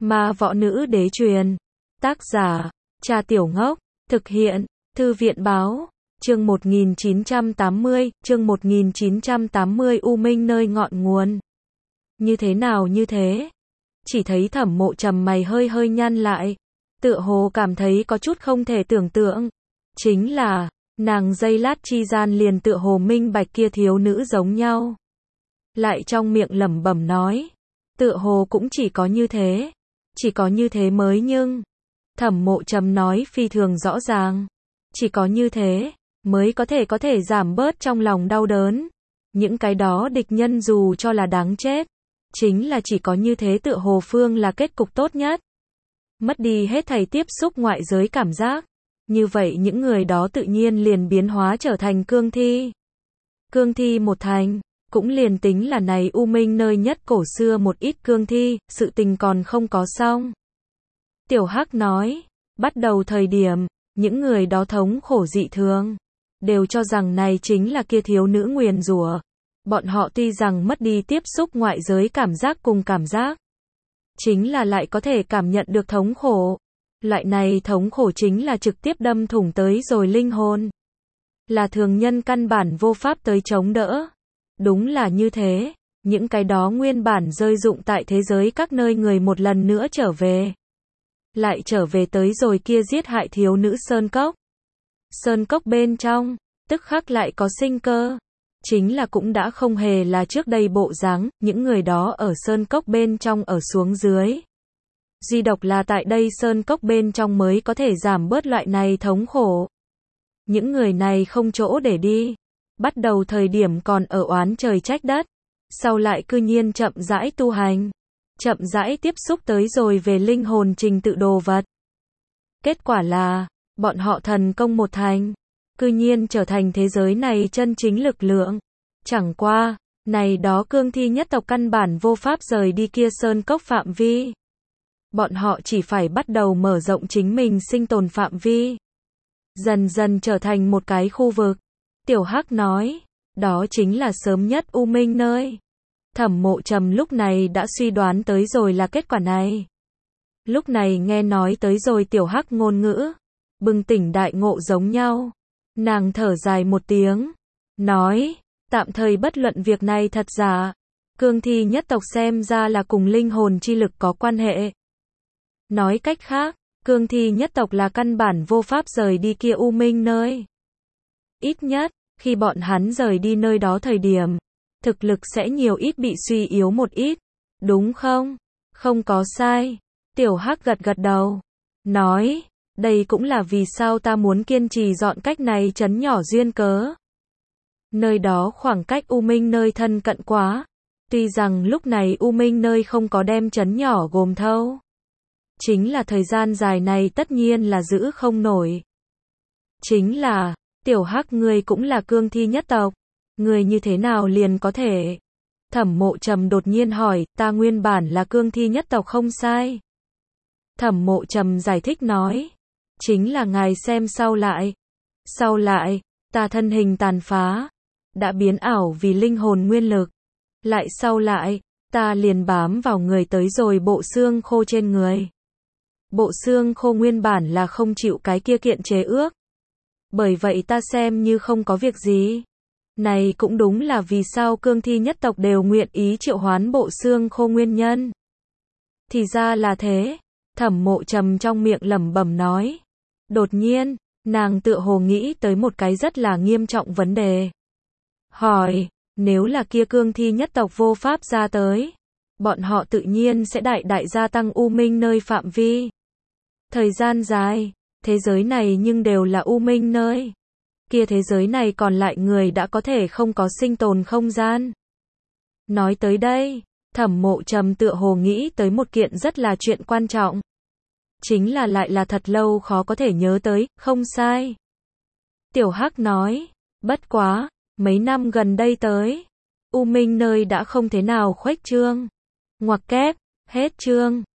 Ma Võ Nữ Đế truyền. Tác giả, Cha Tiểu Ngốc. Thực hiện, Thư viện Báo. Chương 1980, chương 1980 U Minh nơi ngọn nguồn. Như thế nào như thế? Chỉ thấy Thẩm Mộ Trầm mày hơi hơi nhăn lại, tựa hồ cảm thấy có chút không thể tưởng tượng. Chính là, nàng giây lát chi gian liền tựa hồ minh bạch kia thiếu nữ giống nhau. Lại trong miệng lẩm bẩm nói, tựa hồ cũng chỉ có như thế mới nhưng. Thẩm Mộ Trầm nói phi thường rõ ràng, chỉ có như thế mới có thể giảm bớt trong lòng đau đớn. Những cái đó địch nhân dù cho là đáng chết, chính là chỉ có như thế tựa hồ phương là kết cục tốt nhất. Mất đi hết thảy tiếp xúc ngoại giới cảm giác, như vậy những người đó tự nhiên liền biến hóa trở thành cương thi. Cương thi một thành, cũng liền tính là này U Minh nơi nhất cổ xưa một ít cương thi, sự tình còn không có xong. Tiểu Hắc nói, bắt đầu thời điểm, những người đó thống khổ dị thường, đều cho rằng này chính là kia thiếu nữ nguyền rủa. Bọn họ tuy rằng mất đi tiếp xúc ngoại giới cảm giác cùng cảm giác, chính là lại có thể cảm nhận được thống khổ. Loại này thống khổ chính là trực tiếp đâm thủng tới rồi linh hồn, là thường nhân căn bản vô pháp tới chống đỡ. Đúng là như thế, những cái đó nguyên bản rơi rụng tại thế giới các nơi người một lần nữa trở về. Lại trở về tới rồi kia giết hại thiếu nữ Sơn Cốc. Sơn Cốc bên trong, tức khắc lại có sinh cơ. Chính là cũng đã không hề là trước đây bộ dáng, những người đó ở Sơn Cốc bên trong ở xuống dưới. Duy độc là tại đây Sơn Cốc bên trong mới có thể giảm bớt loại này thống khổ. Những người này không chỗ để đi. Bắt đầu thời điểm còn ở oán trời trách đất, sau lại cư nhiên chậm rãi tu hành, chậm rãi tiếp xúc tới rồi về linh hồn trình tự đồ vật. Kết quả là, bọn họ thần công một thành, cư nhiên trở thành thế giới này chân chính lực lượng. Chẳng qua, này đó cương thi nhất tộc căn bản vô pháp rời đi kia Sơn Cốc phạm vi. Bọn họ chỉ phải bắt đầu mở rộng chính mình sinh tồn phạm vi, dần dần trở thành một cái khu vực. Tiểu Hắc nói, đó chính là sớm nhất U Minh nơi. Thẩm Mộ Trầm lúc này đã suy đoán tới rồi là kết quả này. Lúc này nghe nói tới rồi Tiểu Hắc ngôn ngữ, bừng tỉnh đại ngộ giống nhau. Nàng thở dài một tiếng, nói, tạm thời bất luận việc này thật giả. Cương thi nhất tộc xem ra là cùng linh hồn chi lực có quan hệ. Nói cách khác, cương thi nhất tộc là căn bản vô pháp rời đi kia U Minh nơi. Ít nhất, khi bọn hắn rời đi nơi đó thời điểm, thực lực sẽ nhiều ít bị suy yếu một ít, đúng không? Không có sai. Tiểu Hắc gật gật đầu, nói, đây cũng là vì sao ta muốn kiên trì dọn cách này trấn nhỏ duyên cớ. Nơi đó khoảng cách U Minh nơi thân cận quá, tuy rằng lúc này U Minh nơi không có đem trấn nhỏ gồm thâu. Chính là thời gian dài này tất nhiên là giữ không nổi. Chính là, Tiểu Hắc ngươi cũng là cương thi nhất tộc, ngươi như thế nào liền có thể? Thẩm Mộ Trầm đột nhiên hỏi, ta nguyên bản là cương thi nhất tộc không sai. Thẩm Mộ Trầm giải thích nói, chính là ngài xem sau lại, ta thân hình tàn phá, đã biến ảo vì linh hồn nguyên lực. Lại sau lại, ta liền bám vào người tới rồi bộ xương khô trên người. Bộ xương khô nguyên bản là không chịu cái kia kiện chế ước. Bởi vậy ta xem như không có việc gì. Này cũng đúng là vì sao cương thi nhất tộc đều nguyện ý triệu hoán bộ xương khô nguyên nhân. Thì ra là thế. Thẩm Mộ Trầm trong miệng lẩm bẩm nói. Đột nhiên, nàng tựa hồ nghĩ tới một cái rất là nghiêm trọng vấn đề. Hỏi, nếu là kia cương thi nhất tộc vô pháp ra tới, bọn họ tự nhiên sẽ đại gia tăng U Minh nơi phạm vi. Thời gian dài, thế giới này nhưng đều là U Minh nơi. Kia thế giới này còn lại người đã có thể không có sinh tồn không gian. Nói tới đây, Thẩm Mộ Trầm tựa hồ nghĩ tới một kiện rất là chuyện quan trọng. Chính là lại là thật lâu khó có thể nhớ tới, không sai. Tiểu Hắc nói, bất quá, mấy năm gần đây tới, U Minh nơi đã không thế nào khuếch trương. Ngoặc kép, hết chương.